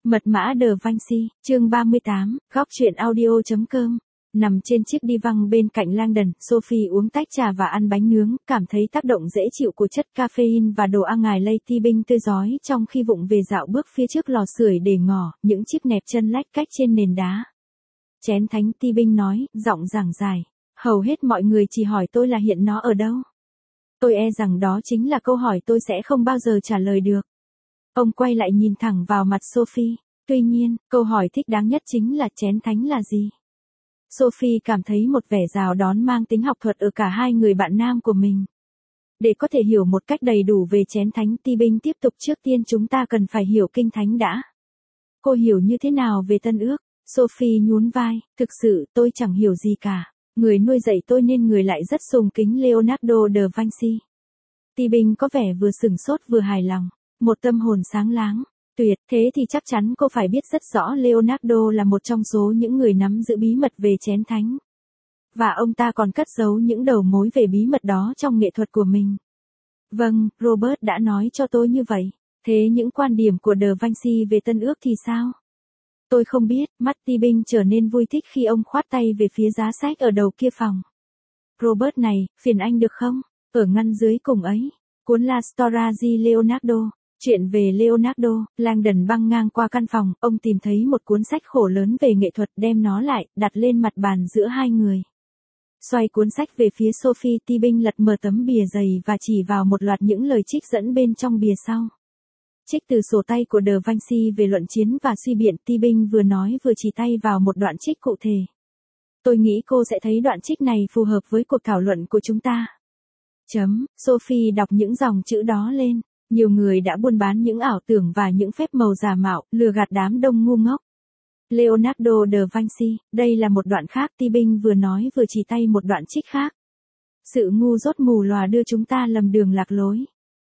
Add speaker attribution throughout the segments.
Speaker 1: Mật mã Da Vinci, chương 38, góc truyện audio.com. Nằm trên chiếc đi văng bên cạnh Langdon, Sophie uống tách trà và ăn bánh nướng, cảm thấy tác động dễ chịu của chất caffeine và đồ ăn ngài Lady Bing tươi rói trong khi vụng về dạo bước phía trước lò sưởi để ngỏ, những chiếc nẹp chân lách cách trên nền đá. Chén thánh Ti Bing nói, giọng giảng giải. Hầu hết mọi người chỉ hỏi tôi là hiện nó ở đâu. Tôi e rằng đó chính là câu hỏi tôi sẽ không bao giờ trả lời được. Ông quay lại nhìn thẳng vào mặt Sophie. Tuy nhiên, câu hỏi thích đáng nhất chính là chén thánh là gì? Sophie cảm thấy một vẻ rào đón mang tính học thuật ở cả hai người bạn nam của mình. Để có thể hiểu một cách đầy đủ về chén thánh, Ti Bing tiếp tục, trước tiên chúng ta cần phải hiểu kinh thánh đã. Cô hiểu như thế nào về Tân Ước? Sophie nhún vai, thực sự tôi chẳng hiểu gì cả. Người nuôi dạy tôi nên người lại rất sùng kính Leonardo da Vinci. Ti Bing có vẻ vừa sửng sốt vừa hài lòng. Một tâm hồn sáng láng. Tuyệt, thế thì chắc chắn cô phải biết rất rõ Leonardo là một trong số những người nắm giữ bí mật về chén thánh. Và ông ta còn cất giấu những đầu mối về bí mật đó trong nghệ thuật của mình. Vâng, Robert đã nói cho tôi như vậy. Thế những quan điểm của Da Vinci về Tân Ước thì sao? Tôi không biết, mắt Ti Bing trở nên vui thích khi ông khoát tay về phía giá sách ở đầu kia phòng. Robert này, phiền anh được không? Ở ngăn dưới cùng ấy. Cuốn La Storia di Leonardo. Chuyện về Leonardo. Langdon băng ngang qua căn phòng, ông tìm thấy một cuốn sách khổ lớn về nghệ thuật, đem nó lại, đặt lên mặt bàn giữa hai người. Xoay cuốn sách về phía Sophie, Ti Bing lật mở tấm bìa dày và chỉ vào một loạt những lời trích dẫn bên trong bìa sau. Trích từ sổ tay của Da Vinci về luận chiến và suy biện. Ti Bing vừa nói vừa chỉ tay vào một đoạn trích cụ thể. Tôi nghĩ cô sẽ thấy đoạn trích này phù hợp với cuộc thảo luận của chúng ta. Sophie đọc những dòng chữ đó lên. Nhiều người đã buôn bán những ảo tưởng và những phép màu giả mạo, lừa gạt đám đông ngu ngốc. Leonardo da Vinci, đây là một đoạn khác. Ti Bing vừa nói vừa chỉ tay một đoạn trích khác. Sự ngu dốt mù lòa đưa chúng ta lầm đường lạc lối.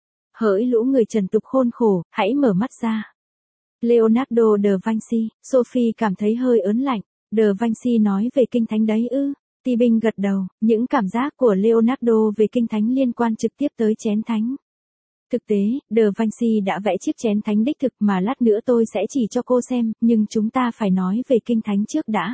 Speaker 1: Hỡi lũ người trần tục khôn khổ, hãy mở mắt ra. Leonardo da Vinci, Sophie cảm thấy hơi ớn lạnh. Da Vinci nói về kinh thánh đấy ư? Ti Bing gật đầu, những cảm giác của Leonardo về kinh thánh liên quan trực tiếp tới chén thánh. Thực tế, Da Vinci đã vẽ chiếc chén thánh đích thực mà lát nữa tôi sẽ chỉ cho cô xem, nhưng chúng ta phải nói về kinh thánh trước đã.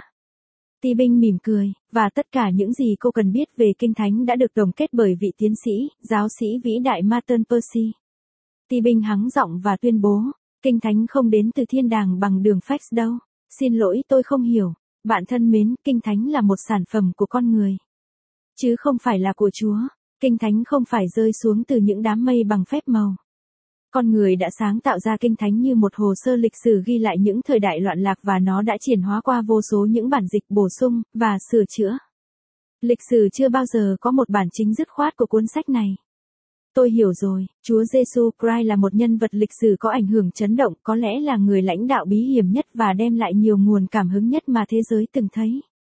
Speaker 1: Ti Bing mỉm cười, và tất cả những gì cô cần biết về kinh thánh đã được tổng kết bởi vị tiến sĩ, giáo sĩ vĩ đại Martin Percy. Ti Bing hắng giọng và tuyên bố, kinh thánh không đến từ thiên đàng bằng đường fax đâu. Xin lỗi, tôi không hiểu. Bạn thân mến, kinh thánh là một sản phẩm của con người, chứ không phải là của Chúa. Kinh thánh không phải rơi xuống từ những đám mây bằng phép màu. Con người đã sáng tạo ra kinh thánh như một hồ sơ lịch sử ghi lại những thời đại loạn lạc, và nó đã chuyển hóa qua vô số những bản dịch bổ sung và sửa chữa. Lịch sử chưa bao giờ có một bản chính dứt khoát của cuốn sách này. Tôi hiểu rồi, Chúa Giêsu Christ là một nhân vật lịch sử có ảnh hưởng chấn động, có lẽ là người lãnh đạo bí hiểm nhất và đem lại nhiều nguồn cảm hứng nhất mà thế giới từng thấy.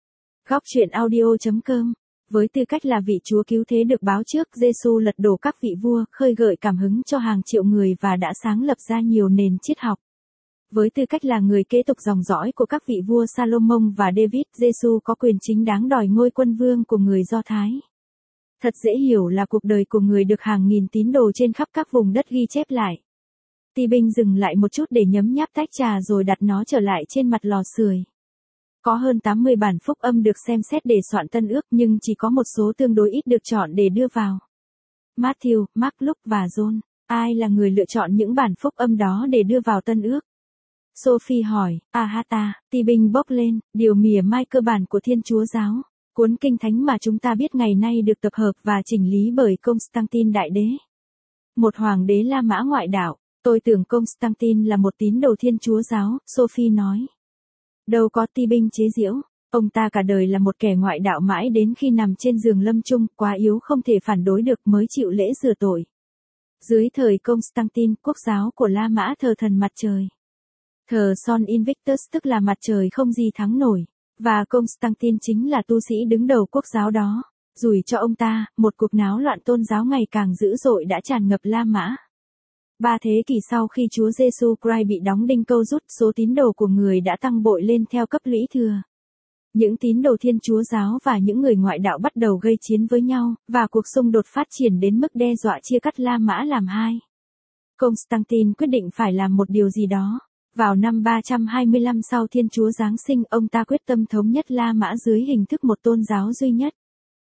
Speaker 1: Góc truyện audio.com. Với tư cách là vị Chúa cứu thế được báo trước, Giêsu lật đổ các vị vua, khơi gợi cảm hứng cho hàng triệu người và đã sáng lập ra nhiều nền triết học. Với tư cách là người kế tục dòng dõi của các vị vua Salomon và David, Giêsu có quyền chính đáng đòi ngôi quân vương của người Do Thái. Thật dễ hiểu là cuộc đời của người được hàng nghìn tín đồ trên khắp các vùng đất ghi chép lại. Ti Bing dừng lại một chút để nhấm nháp tách trà rồi đặt nó trở lại trên mặt lò sưởi. Có hơn 80 bản phúc âm được xem xét để soạn Tân Ước, nhưng chỉ có một số tương đối ít được chọn để đưa vào. Matthew, Mark, Luke và John. Ai là người lựa chọn những bản phúc âm đó để đưa vào Tân Ước? Sophie hỏi. Ahata, Ti Bing bốc lên, điều mỉa mai cơ bản của Thiên Chúa giáo. Cuốn kinh thánh mà chúng ta biết ngày nay được tập hợp và chỉnh lý bởi Constantine Đại Đế. Một hoàng đế La Mã ngoại đạo. Tôi tưởng Constantine là một tín đồ Thiên Chúa giáo, Sophie nói. Đâu có, Ti Bing chế giễu. Ông ta cả đời là một kẻ ngoại đạo mãi đến khi nằm trên giường lâm chung, quá yếu không thể phản đối được mới chịu lễ rửa tội. Dưới thời Constantine, quốc giáo của La Mã thờ thần mặt trời. Thờ Sol Invictus, tức là mặt trời không gì thắng nổi. Và Constantine chính là tu sĩ đứng đầu quốc giáo đó. Rủi cho ông ta, một cuộc náo loạn tôn giáo ngày càng dữ dội đã tràn ngập La Mã. 3 thế kỷ sau khi Chúa Giêsu Christ bị đóng đinh câu rút, số tín đồ của người đã tăng bội lên theo cấp lũy thừa. Những tín đồ Thiên Chúa giáo và những người ngoại đạo bắt đầu gây chiến với nhau, và cuộc xung đột phát triển đến mức đe dọa chia cắt La Mã làm hai. Constantine quyết định phải làm một điều gì đó. Vào năm 325 sau Thiên Chúa Giáng sinh, ông ta quyết tâm thống nhất La Mã dưới hình thức một tôn giáo duy nhất.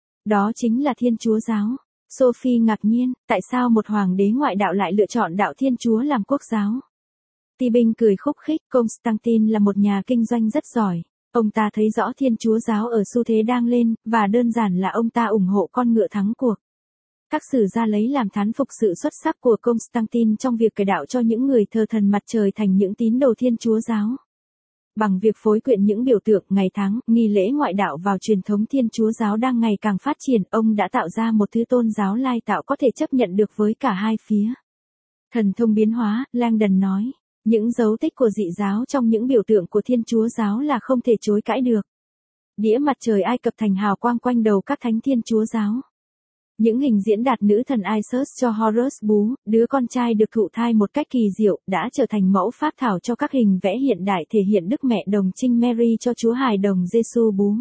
Speaker 1: Đó chính là Thiên Chúa giáo. Sophie ngạc nhiên, tại sao một hoàng đế ngoại đạo lại lựa chọn đạo Thiên Chúa làm quốc giáo? Tibing cười khúc khích, Constantine là một nhà kinh doanh rất giỏi. Ông ta thấy rõ Thiên Chúa giáo ở xu thế đang lên, và đơn giản là ông ta ủng hộ con ngựa thắng cuộc. Các sử gia lấy làm thán phục sự xuất sắc của Constantine trong việc cải đạo cho những người thờ thần mặt trời thành những tín đồ Thiên Chúa giáo. Bằng việc phối quyện những biểu tượng, ngày tháng, nghi lễ ngoại đạo vào truyền thống Thiên Chúa giáo đang ngày càng phát triển, ông đã tạo ra một thứ tôn giáo lai tạo có thể chấp nhận được với cả hai phía. Thần thông biến hóa, Langdon nói. Những dấu tích của dị giáo trong những biểu tượng của Thiên Chúa giáo là không thể chối cãi được. Đĩa mặt trời Ai Cập thành hào quang quanh đầu các thánh Thiên Chúa giáo. Những hình diễn đạt nữ thần Isis cho Horus bú, đứa con trai được thụ thai một cách kỳ diệu, đã trở thành mẫu phác thảo cho các hình vẽ hiện đại thể hiện Đức Mẹ Đồng Trinh Mary cho Chúa Hài Đồng Giêsu bú.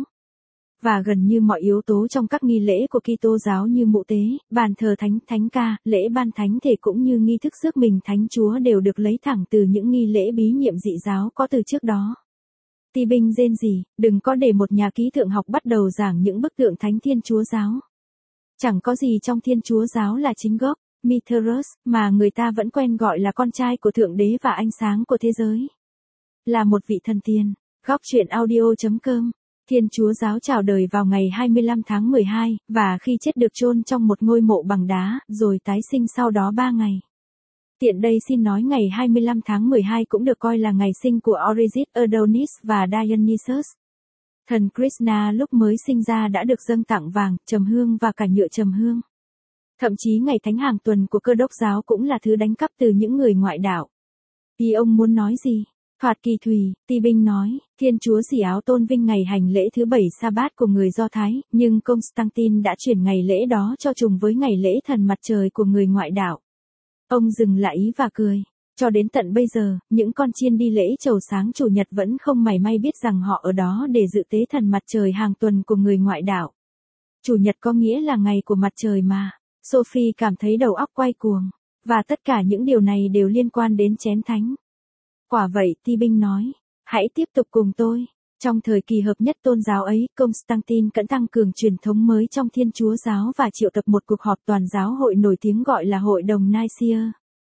Speaker 1: Và gần như mọi yếu tố trong các nghi lễ của Kitô giáo như mụ tế, bàn thờ thánh, thánh ca, lễ ban thánh thể cũng như nghi thức rước mình Thánh Chúa đều được lấy thẳng từ những nghi lễ bí nhiệm dị giáo có từ trước đó. Tibing rên rỉ, đừng có để một nhà ký tượng học bắt đầu giảng những bức tượng thánh Thiên Chúa giáo. Chẳng có gì trong Thiên Chúa giáo là chính gốc, Mithras, mà người ta vẫn quen gọi là con trai của Thượng Đế và ánh sáng của thế giới. Là một vị thần tiên. Góc truyện audio.com. Thiên Chúa giáo chào đời vào ngày 25 tháng 12, và khi chết được chôn trong một ngôi mộ bằng đá, rồi tái sinh sau đó 3 ngày. Tiện đây xin nói ngày 25 tháng 12 cũng được coi là ngày sinh của Orisis, Adonis và Dionysus. Thần Krishna lúc mới sinh ra đã được dâng tặng vàng, trầm hương và cả nhựa trầm hương. Thậm chí ngày thánh hàng tuần của Cơ đốc giáo cũng là thứ đánh cắp từ những người ngoại đạo. Thì ông muốn nói gì? Thoạt kỳ thùy, Tibing nói, Thiên Chúa xỉ áo tôn vinh ngày hành lễ thứ 7 Sa-bát của người Do Thái, nhưng Constantine đã chuyển ngày lễ đó cho trùng với ngày lễ thần mặt trời của người ngoại đạo. Ông dừng lại và cười. Cho đến tận bây giờ, những con chiên đi lễ chầu sáng chủ nhật vẫn không mảy may biết rằng họ ở đó để dự tế thần mặt trời hàng tuần của người ngoại đạo. Chủ nhật có nghĩa là ngày của mặt trời mà. Sophie cảm thấy đầu óc quay cuồng. Và tất cả những điều này đều liên quan đến chén thánh. Quả vậy, Tibing nói. Hãy tiếp tục cùng tôi. Trong thời kỳ hợp nhất tôn giáo ấy, Constantine cẩn tăng cường truyền thống mới trong Thiên Chúa giáo và triệu tập một cuộc họp toàn giáo hội nổi tiếng gọi là Hội đồng Nicaea.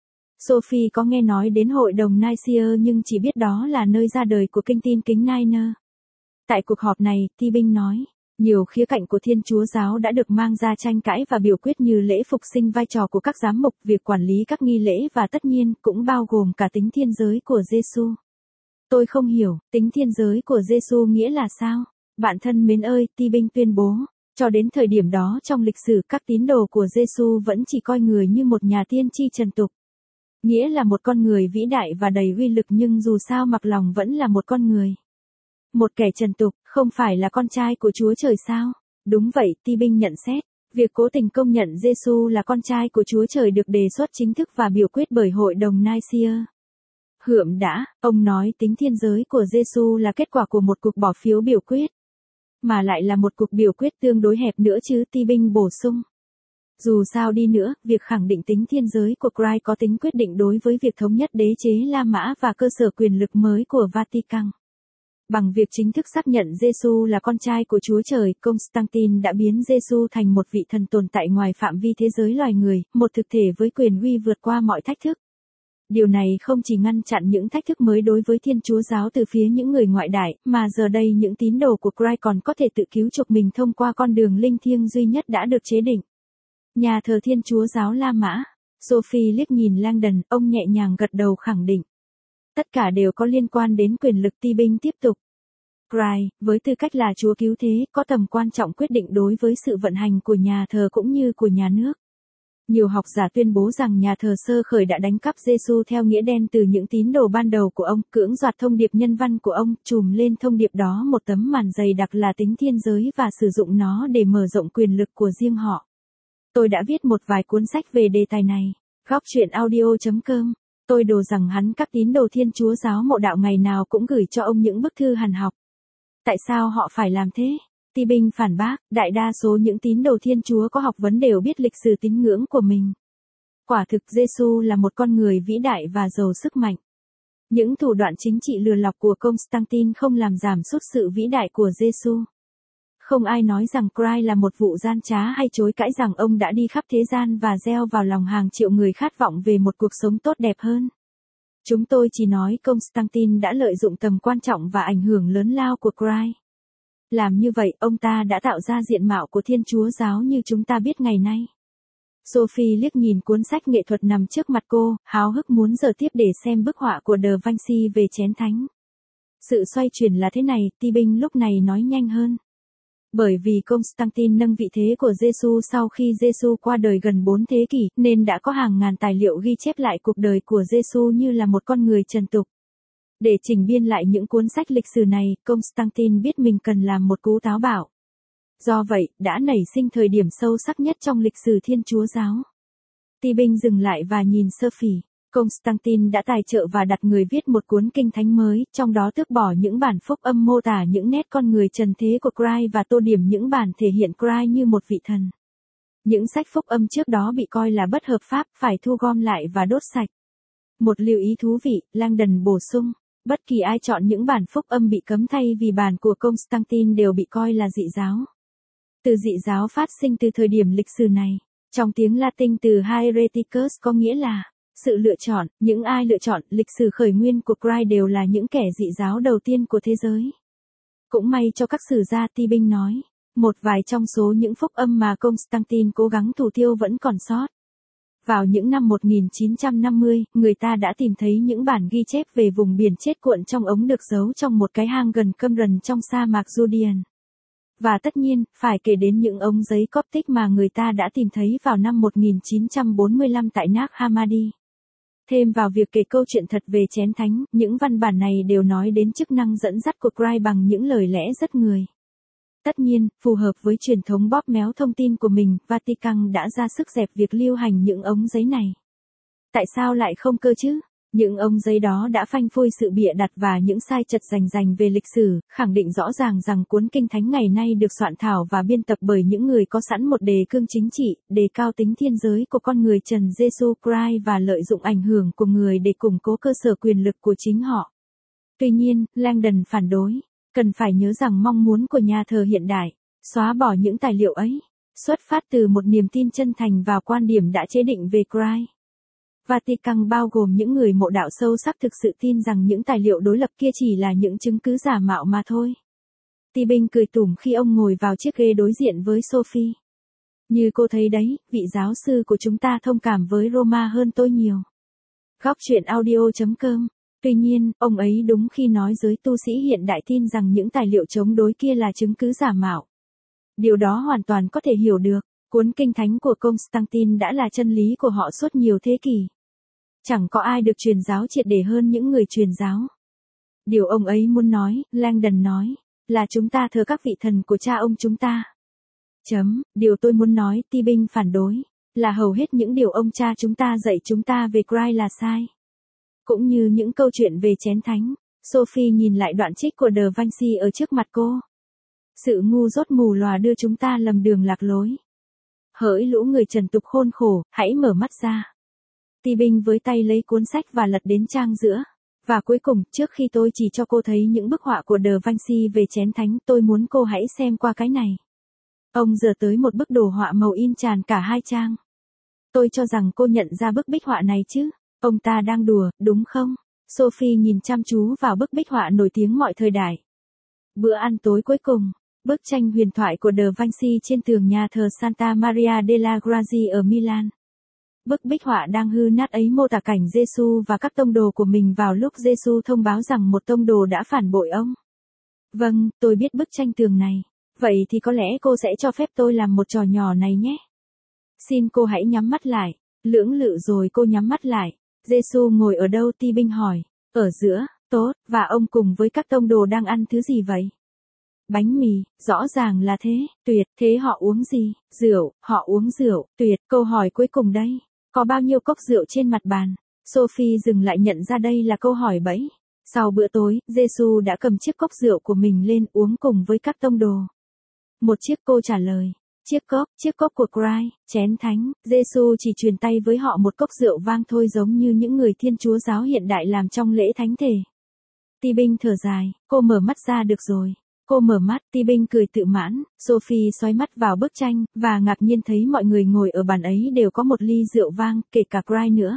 Speaker 1: Sophie có nghe nói đến Hội đồng Nicaea nhưng chỉ biết đó là nơi ra đời của kinh tin kính Niner. Tại cuộc họp này, Tibing nói, nhiều khía cạnh của Thiên Chúa giáo đã được mang ra tranh cãi và biểu quyết như lễ phục sinh, vai trò của các giám mục, việc quản lý các nghi lễ và tất nhiên cũng bao gồm cả tính thiên giới của Giêsu. Tôi không hiểu, tính thiên giới của Giêsu nghĩa là sao? Bạn thân mến ơi, Tibing tuyên bố, cho đến thời điểm đó trong lịch sử các tín đồ của Giêsu vẫn chỉ coi người như một nhà tiên tri trần tục. Nghĩa là một con người vĩ đại và đầy uy lực nhưng dù sao mặc lòng vẫn là một con người. Một kẻ trần tục, không phải là con trai của Chúa Trời sao? Đúng vậy, Tibing nhận xét. Việc cố tình công nhận Giêsu là con trai của Chúa Trời được đề xuất chính thức và biểu quyết bởi Hội đồng Nicaea. Hượm đã, ông nói tính thiên giới của Giêsu là kết quả của một cuộc bỏ phiếu biểu quyết. Mà lại là một cuộc biểu quyết tương đối hẹp nữa chứ, Tibing bổ sung. Dù sao đi nữa, việc khẳng định tính thiên giới của Christ có tính quyết định đối với việc thống nhất đế chế La Mã và cơ sở quyền lực mới của Vatican. Bằng việc chính thức xác nhận Giêsu là con trai của Chúa Trời, Constantine đã biến Giêsu thành một vị thần tồn tại ngoài phạm vi thế giới loài người, một thực thể với quyền uy vượt qua mọi thách thức. Điều này không chỉ ngăn chặn những thách thức mới đối với Thiên Chúa giáo từ phía những người ngoại đại, mà giờ đây những tín đồ của Christ còn có thể tự cứu chuộc mình thông qua con đường linh thiêng duy nhất đã được chế định. Nhà thờ Thiên Chúa giáo La Mã. Sophie liếc nhìn Langdon, ông nhẹ nhàng gật đầu khẳng định. Tất cả đều có liên quan đến quyền lực. Tibing tiếp tục. Christ, với tư cách là Chúa cứu thế, có tầm quan trọng quyết định đối với sự vận hành của nhà thờ cũng như của nhà nước. Nhiều học giả tuyên bố rằng nhà thờ sơ khởi đã đánh cắp Giêsu theo nghĩa đen từ những tín đồ ban đầu của ông, cưỡng đoạt thông điệp nhân văn của ông, trùm lên thông điệp đó một tấm màn dày đặc là tính thiên giới và sử dụng nó để mở rộng quyền lực của riêng họ. Tôi đã viết một vài cuốn sách về đề tài này. Góc truyện audio.com. Tôi đồ rằng hắn các tín đồ Thiên Chúa giáo mộ đạo ngày nào cũng gửi cho ông những bức thư hàn học. Tại sao họ phải làm thế? Tibing phản bác, đại đa số những tín đồ Thiên Chúa có học vấn đều biết lịch sử tín ngưỡng của mình. Quả thực Giêsu là một con người vĩ đại và giàu sức mạnh. Những thủ đoạn chính trị lừa lọc của Constantine không làm giảm sút sự vĩ đại của Giêsu. Không ai nói rằng Christ là một vụ gian trá hay chối cãi rằng ông đã đi khắp thế gian và gieo vào lòng hàng triệu người khát vọng về một cuộc sống tốt đẹp hơn. Chúng tôi chỉ nói Constantine đã lợi dụng tầm quan trọng và ảnh hưởng lớn lao của Christ. Làm như vậy, ông ta đã tạo ra diện mạo của Thiên Chúa giáo như chúng ta biết ngày nay. Sophie liếc nhìn cuốn sách nghệ thuật nằm trước mặt cô, háo hức muốn giờ tiếp để xem bức họa của Da Vinci về chén thánh. Sự xoay chuyển là thế này, Ti Binh lúc này nói nhanh hơn. Bởi vì Constantine nâng vị thế của Giêsu sau khi Giêsu qua đời gần 4 thế kỷ, nên đã có hàng ngàn tài liệu ghi chép lại cuộc đời của Giêsu như là một con người trần tục. Để chỉnh biên lại những cuốn sách lịch sử này, Constantine biết mình cần làm một cú táo bạo. Do vậy, đã nảy sinh thời điểm sâu sắc nhất trong lịch sử Thiên Chúa giáo. Ti Binh dừng lại và nhìn Sophie. Constantine đã tài trợ và đặt người viết một cuốn kinh thánh mới, trong đó tước bỏ những bản phúc âm mô tả những nét con người trần thế của Christ và tô điểm những bản thể hiện Christ như một vị thần. Những sách phúc âm trước đó bị coi là bất hợp pháp, phải thu gom lại và đốt sạch. Một lưu ý thú vị, Langdon bổ sung, bất kỳ ai chọn những bản phúc âm bị cấm thay vì bản của Constantine đều bị coi là dị giáo. Từ dị giáo phát sinh từ thời điểm lịch sử này. Trong tiếng Latin từ Hereticus có nghĩa là sự lựa chọn. Những ai lựa chọn lịch sử khởi nguyên của Christ đều là những kẻ dị giáo đầu tiên của thế giới. Cũng may cho các sử gia, Ti Binh nói, một vài trong số những phúc âm mà Constantine cố gắng thủ tiêu vẫn còn sót. Vào những năm 1950, người ta đã tìm thấy những bản ghi chép về vùng biển chết cuộn trong ống được giấu trong một cái hang gần Qumran trong sa mạc Judean. Và tất nhiên, phải kể đến những ống giấy Coptic mà người ta đã tìm thấy vào năm 1945 tại Nag Hammadi. Thêm vào việc kể câu chuyện thật về chén thánh, những văn bản này đều nói đến chức năng dẫn dắt của Christ bằng những lời lẽ rất người. Tất nhiên, phù hợp với truyền thống bóp méo thông tin của mình, Vatican đã ra sức dẹp việc lưu hành những ống giấy này. Tại sao lại không cơ chứ? Những ống giấy đó đã phanh phui sự bịa đặt và những sai chật rành về lịch sử, khẳng định rõ ràng rằng cuốn kinh thánh ngày nay được soạn thảo và biên tập bởi những người có sẵn một đề cương chính trị, đề cao tính thiên giới của con người Trần Giêsu Christ và lợi dụng ảnh hưởng của người để củng cố cơ sở quyền lực của chính họ. Tuy nhiên, Langdon phản đối, cần phải nhớ rằng mong muốn của nhà thờ hiện đại, xóa bỏ những tài liệu ấy, xuất phát từ một niềm tin chân thành vào quan điểm đã chế định về Christ. Vatican bao gồm những người mộ đạo sâu sắc thực sự tin rằng những tài liệu đối lập kia chỉ là những chứng cứ giả mạo mà thôi. Ti Binh cười tủm khi ông ngồi vào chiếc ghế đối diện với Sophie. Như cô thấy đấy, vị giáo sư của chúng ta thông cảm với Roma hơn tôi nhiều. Góc truyện audio.com. Tuy nhiên, ông ấy đúng khi nói giới tu sĩ hiện đại tin rằng những tài liệu chống đối kia là chứng cứ giả mạo. Điều đó hoàn toàn có thể hiểu được. Cuốn kinh thánh của Constantine đã là chân lý của họ suốt nhiều thế kỷ. Chẳng có ai được truyền giáo triệt để hơn những người truyền giáo. Điều ông ấy muốn nói, Langdon nói, là chúng ta thờ các vị thần của cha ông chúng ta. Điều tôi muốn nói, Ti Binh phản đối, là hầu hết những điều ông cha chúng ta dạy chúng ta về Christ là sai. Cũng như những câu chuyện về chén thánh, Sophie nhìn lại đoạn trích của Da Vinci ở trước mặt cô. Sự ngu dốt mù lòa đưa chúng ta lầm đường lạc lối. Hỡi lũ người trần tục khôn khổ, hãy mở mắt ra. Ti Binh với tay lấy cuốn sách và lật đến trang giữa. Và cuối cùng, trước khi tôi chỉ cho cô thấy những bức họa của Da Vinci về chén thánh, tôi muốn cô hãy xem qua cái này. Ông giơ tới một bức đồ họa màu in tràn cả hai trang. Tôi cho rằng cô nhận ra bức bích họa này chứ. Ông ta đang đùa, đúng không? Sophie nhìn chăm chú vào bức bích họa nổi tiếng mọi thời đại. Bữa ăn tối cuối cùng. Bức tranh huyền thoại của Da Vinci trên tường nhà thờ Santa Maria della Grazie ở Milan. Bức bích họa đang hư nát ấy mô tả cảnh Giêsu và các tông đồ của mình vào lúc Giêsu thông báo rằng một tông đồ đã phản bội ông. Vâng, tôi biết bức tranh tường này. Vậy thì có lẽ cô sẽ cho phép tôi làm một trò nhỏ này nhé. Xin cô hãy nhắm mắt lại. Lưỡng lự rồi cô nhắm mắt lại. Giêsu ngồi ở đâu? Ti Binh hỏi. Ở giữa, tốt, và ông cùng với các tông đồ đang ăn thứ gì vậy? Bánh mì, rõ ràng là thế, tuyệt, thế họ uống gì? Rượu, họ uống rượu, tuyệt, câu hỏi cuối cùng đây. Có bao nhiêu cốc rượu trên mặt bàn? Sophie dừng lại nhận ra đây là câu hỏi bẫy. Sau bữa tối, Giêsu đã cầm chiếc cốc rượu của mình lên uống cùng với các tông đồ. Một chiếc, cô trả lời. Chiếc cốc của Christ, chén thánh, Giêsu chỉ truyền tay với họ một cốc rượu vang thôi, giống như những người Thiên Chúa giáo hiện đại làm trong lễ thánh thể. Ti Binh thở dài, cô mở mắt ra được rồi. Cô mở mắt, Ti Binh cười tự mãn, Sophie xoáy mắt vào bức tranh, và ngạc nhiên thấy mọi người ngồi ở bàn ấy đều có một ly rượu vang, kể cả Christ nữa.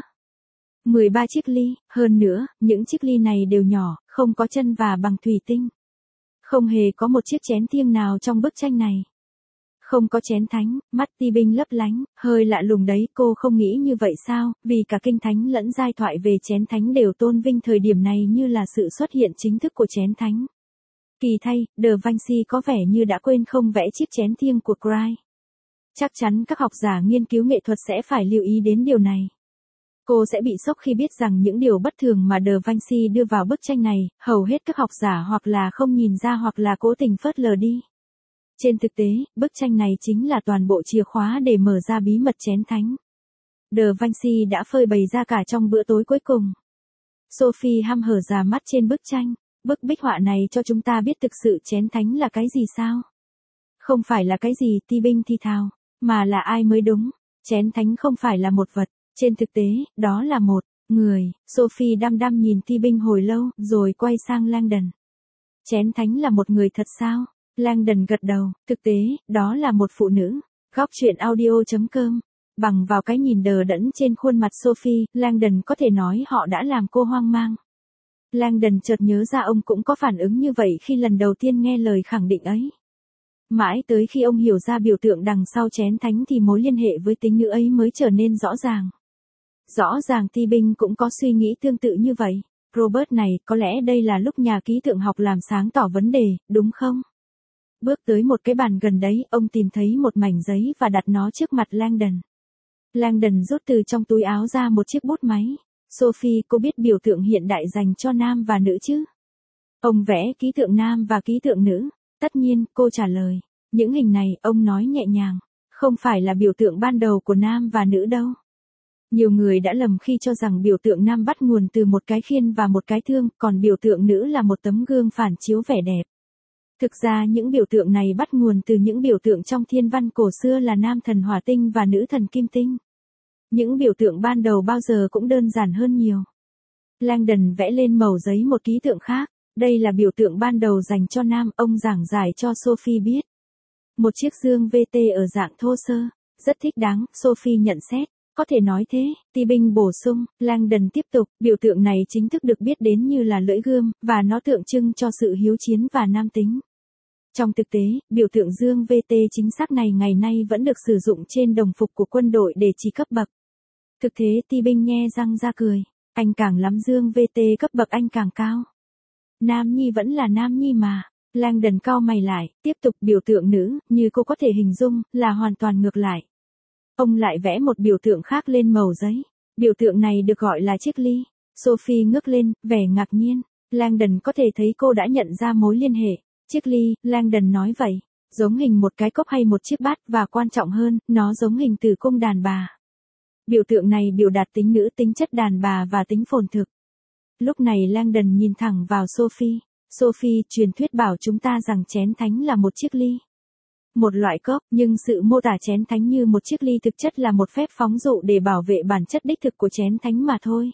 Speaker 1: 13 chiếc ly, hơn nữa, những chiếc ly này đều nhỏ, không có chân và bằng thủy tinh. Không hề có một chiếc chén thiêng nào trong bức tranh này. Không có chén thánh, mắt Ti Binh lấp lánh, hơi lạ lùng đấy, cô không nghĩ như vậy sao, vì cả kinh thánh lẫn giai thoại về chén thánh đều tôn vinh thời điểm này như là sự xuất hiện chính thức của chén thánh. Kỳ thay, Da Vinci có vẻ như đã quên không vẽ chiếc chén thiêng của Christ. Chắc chắn các học giả nghiên cứu nghệ thuật sẽ phải lưu ý đến điều này. Cô sẽ bị sốc khi biết rằng những điều bất thường mà Da Vinci đưa vào bức tranh này, hầu hết các học giả hoặc là không nhìn ra hoặc là cố tình phớt lờ đi. Trên thực tế, bức tranh này chính là toàn bộ chìa khóa để mở ra bí mật chén thánh. Da Vinci đã phơi bày ra cả trong bữa tối cuối cùng. Sophie hăm hở ra mắt trên bức tranh. Bức bích họa này cho chúng ta biết thực sự chén thánh là cái gì sao? Không phải là cái gì, Ti Binh thi thào, mà là ai mới đúng. Chén thánh không phải là một vật, trên thực tế, đó là một người. Sophie đăm đăm nhìn Ti Binh hồi lâu, rồi quay sang Langdon. Chén thánh là một người thật sao? Langdon gật đầu, thực tế, đó là một phụ nữ. Góc truyện audio.com. Bằng vào cái nhìn đờ đẫn trên khuôn mặt Sophie, Langdon có thể nói họ đã làm cô hoang mang. Langdon chợt nhớ ra ông cũng có phản ứng như vậy khi lần đầu tiên nghe lời khẳng định ấy. Mãi tới khi ông hiểu ra biểu tượng đằng sau chén thánh thì mối liên hệ với tính nữ ấy mới trở nên rõ ràng. Rõ ràng Ti Binh cũng có suy nghĩ tương tự như vậy. Robert này, có lẽ đây là lúc nhà ký tượng học làm sáng tỏ vấn đề, đúng không? Bước tới một cái bàn gần đấy, ông tìm thấy một mảnh giấy và đặt nó trước mặt Langdon. Langdon rút từ trong túi áo ra một chiếc bút máy. Sophie, cô biết biểu tượng hiện đại dành cho nam và nữ chứ? Ông vẽ ký tượng nam và ký tượng nữ. Tất nhiên, cô trả lời. Những hình này, ông nói nhẹ nhàng, không phải là biểu tượng ban đầu của nam và nữ đâu. Nhiều người đã lầm khi cho rằng biểu tượng nam bắt nguồn từ một cái khiên và một cái thương, còn biểu tượng nữ là một tấm gương phản chiếu vẻ đẹp. Thực ra những biểu tượng này bắt nguồn từ những biểu tượng trong thiên văn cổ xưa là nam thần hỏa tinh và nữ thần kim tinh. Những biểu tượng ban đầu bao giờ cũng đơn giản hơn nhiều. Langdon vẽ lên mẩu giấy một ký tượng khác. Đây là biểu tượng ban đầu dành cho nam, ông giảng giải cho Sophie biết. Một chiếc dương VT ở dạng thô sơ. Rất thích đáng, Sophie nhận xét. Có thể nói thế, Ti Binh bổ sung, Langdon tiếp tục, biểu tượng này chính thức được biết đến như là lưỡi gươm, và nó tượng trưng cho sự hiếu chiến và nam tính. Trong thực tế, biểu tượng dương VT chính xác này ngày nay vẫn được sử dụng trên đồng phục của quân đội để chỉ cấp bậc. Thực thế Ti Binh nhe răng ra cười, anh càng lắm dương VT cấp bậc anh càng cao. Nam nhi vẫn là nam nhi mà. Langdon cau mày lại, tiếp tục biểu tượng nữ, như cô có thể hình dung, là hoàn toàn ngược lại. Ông lại vẽ một biểu tượng khác lên mẩu giấy. Biểu tượng này được gọi là chiếc ly. Sophie ngước lên, vẻ ngạc nhiên. Langdon có thể thấy cô đã nhận ra mối liên hệ. Chiếc ly, Langdon nói vậy, giống hình một cái cốc hay một chiếc bát, và quan trọng hơn, nó giống hình tử cung đàn bà. Biểu tượng này biểu đạt tính nữ, tính chất đàn bà và tính phồn thực. Lúc này Langdon nhìn thẳng vào Sophie. Sophie, truyền thuyết bảo chúng ta rằng chén thánh là một chiếc ly. Một loại cốc, nhưng sự mô tả chén thánh như một chiếc ly thực chất là một phép phóng dụ để bảo vệ bản chất đích thực của chén thánh mà thôi.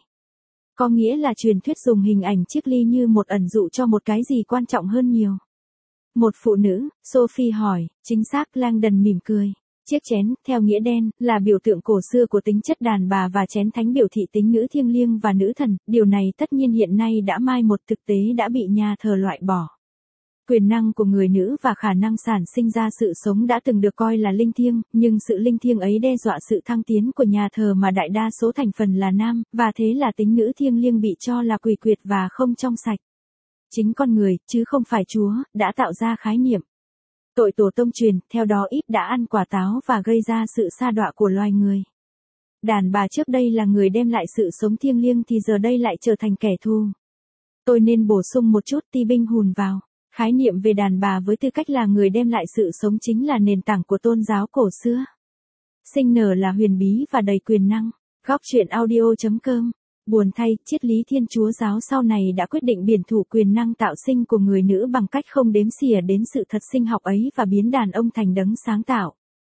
Speaker 1: Có nghĩa là truyền thuyết dùng hình ảnh chiếc ly như một ẩn dụ cho một cái gì quan trọng hơn nhiều. Một phụ nữ, Sophie hỏi, chính xác, Langdon mỉm cười. Chiếc chén, theo nghĩa đen, là biểu tượng cổ xưa của tính chất đàn bà và chén thánh biểu thị tính nữ thiêng liêng và nữ thần, điều này tất nhiên hiện nay đã mai một, thực tế đã bị nhà thờ loại bỏ. Quyền năng của người nữ và khả năng sản sinh ra sự sống đã từng được coi là linh thiêng, nhưng sự linh thiêng ấy đe dọa sự thăng tiến của nhà thờ mà đại đa số thành phần là nam, và thế là tính nữ thiêng liêng bị cho là quỷ quyệt và không trong sạch. Chính con người, chứ không phải Chúa, đã tạo ra khái niệm tội tổ tông truyền, theo đó Íp đã ăn quả táo và gây ra sự sa đọa của loài người. Đàn bà trước đây là người đem lại sự sống thiêng liêng thì giờ đây lại trở thành kẻ thù. Tôi nên bổ sung một chút, Ti Binh hùn vào. Khái niệm về đàn bà với tư cách là người đem lại sự sống chính là nền tảng của tôn giáo cổ xưa. Sinh nở là huyền bí và đầy quyền năng. Góc truyện audio.com. Buồn thay, triết lý Thiên Chúa giáo sau này đã quyết định biển thủ quyền năng tạo sinh của người nữ bằng cách không đếm xỉa đến sự thật sinh học ấy và biến đàn ông thành đấng sáng tạo.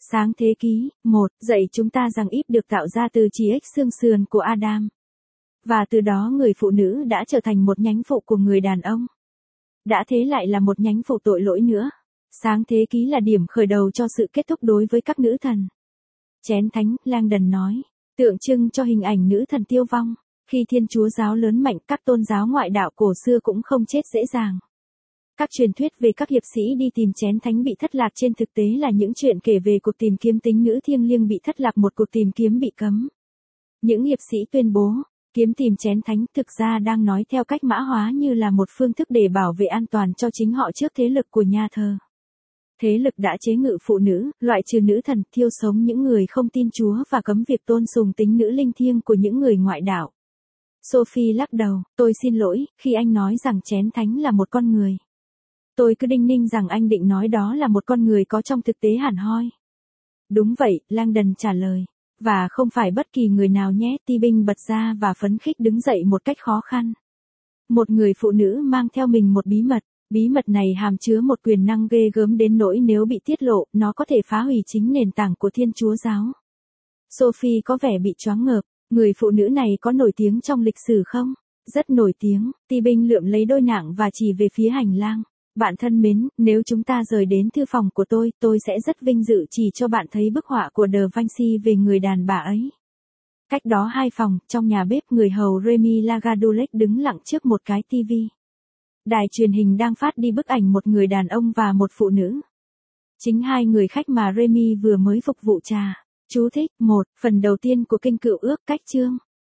Speaker 1: Sáng thế ký, 1, dạy chúng ta rằng Eve được tạo ra từ chỉ ếch xương sườn của Adam. Và từ đó người phụ nữ đã trở thành một nhánh phụ của người đàn ông. Đã thế lại là một nhánh phụ tội lỗi nữa. Sáng thế ký là điểm khởi đầu cho sự kết thúc đối với các nữ thần. Chén thánh, Langdon nói, tượng trưng cho hình ảnh nữ thần tiêu vong. Khi Thiên Chúa giáo lớn mạnh, các tôn giáo ngoại đạo cổ xưa cũng không chết dễ dàng. Các truyền thuyết về các hiệp sĩ đi tìm chén thánh bị thất lạc trên thực tế là những chuyện kể về cuộc tìm kiếm tính nữ thiêng liêng bị thất lạc, một cuộc tìm kiếm bị cấm. Những hiệp sĩ tuyên bố, kiếm tìm chén thánh thực ra đang nói theo cách mã hóa như là một phương thức để bảo vệ an toàn cho chính họ trước thế lực của nhà thờ. Thế lực đã chế ngự phụ nữ, loại trừ nữ thần, thiêu sống những người không tin Chúa và cấm việc tôn sùng tính nữ linh thiêng của những người ngoại đạo. Sophie lắc đầu, tôi xin lỗi, khi anh nói rằng chén thánh là một con người. Tôi cứ đinh ninh rằng anh định nói đó là một con người có trong thực tế hẳn hoi. Đúng vậy, Langdon trả lời. Và không phải bất kỳ người nào nhé, Ti Binh bật ra và phấn khích đứng dậy một cách khó khăn. Một người phụ nữ mang theo mình một bí mật này hàm chứa một quyền năng ghê gớm đến nỗi nếu bị tiết lộ, nó có thể phá hủy chính nền tảng của Thiên Chúa giáo. Sophie có vẻ bị choáng ngợp, người phụ nữ này có nổi tiếng trong lịch sử không? Rất nổi tiếng, Ti Binh lượm lấy đôi nạng và chỉ về phía hành lang. Bạn thân mến, nếu chúng ta rời đến thư phòng của tôi sẽ rất vinh dự chỉ cho bạn thấy bức họa của De Vinci về người đàn bà ấy. Cách đó 2 phòng, trong nhà bếp, người hầu Remy Lagardulec đứng lặng trước một cái TV. Đài truyền hình đang phát đi bức ảnh một người đàn ông và một phụ nữ. Chính hai người khách mà Remy vừa mới phục vụ trà. Chú thích, 1, phần đầu tiên của kinh Cựu Ước, cách chương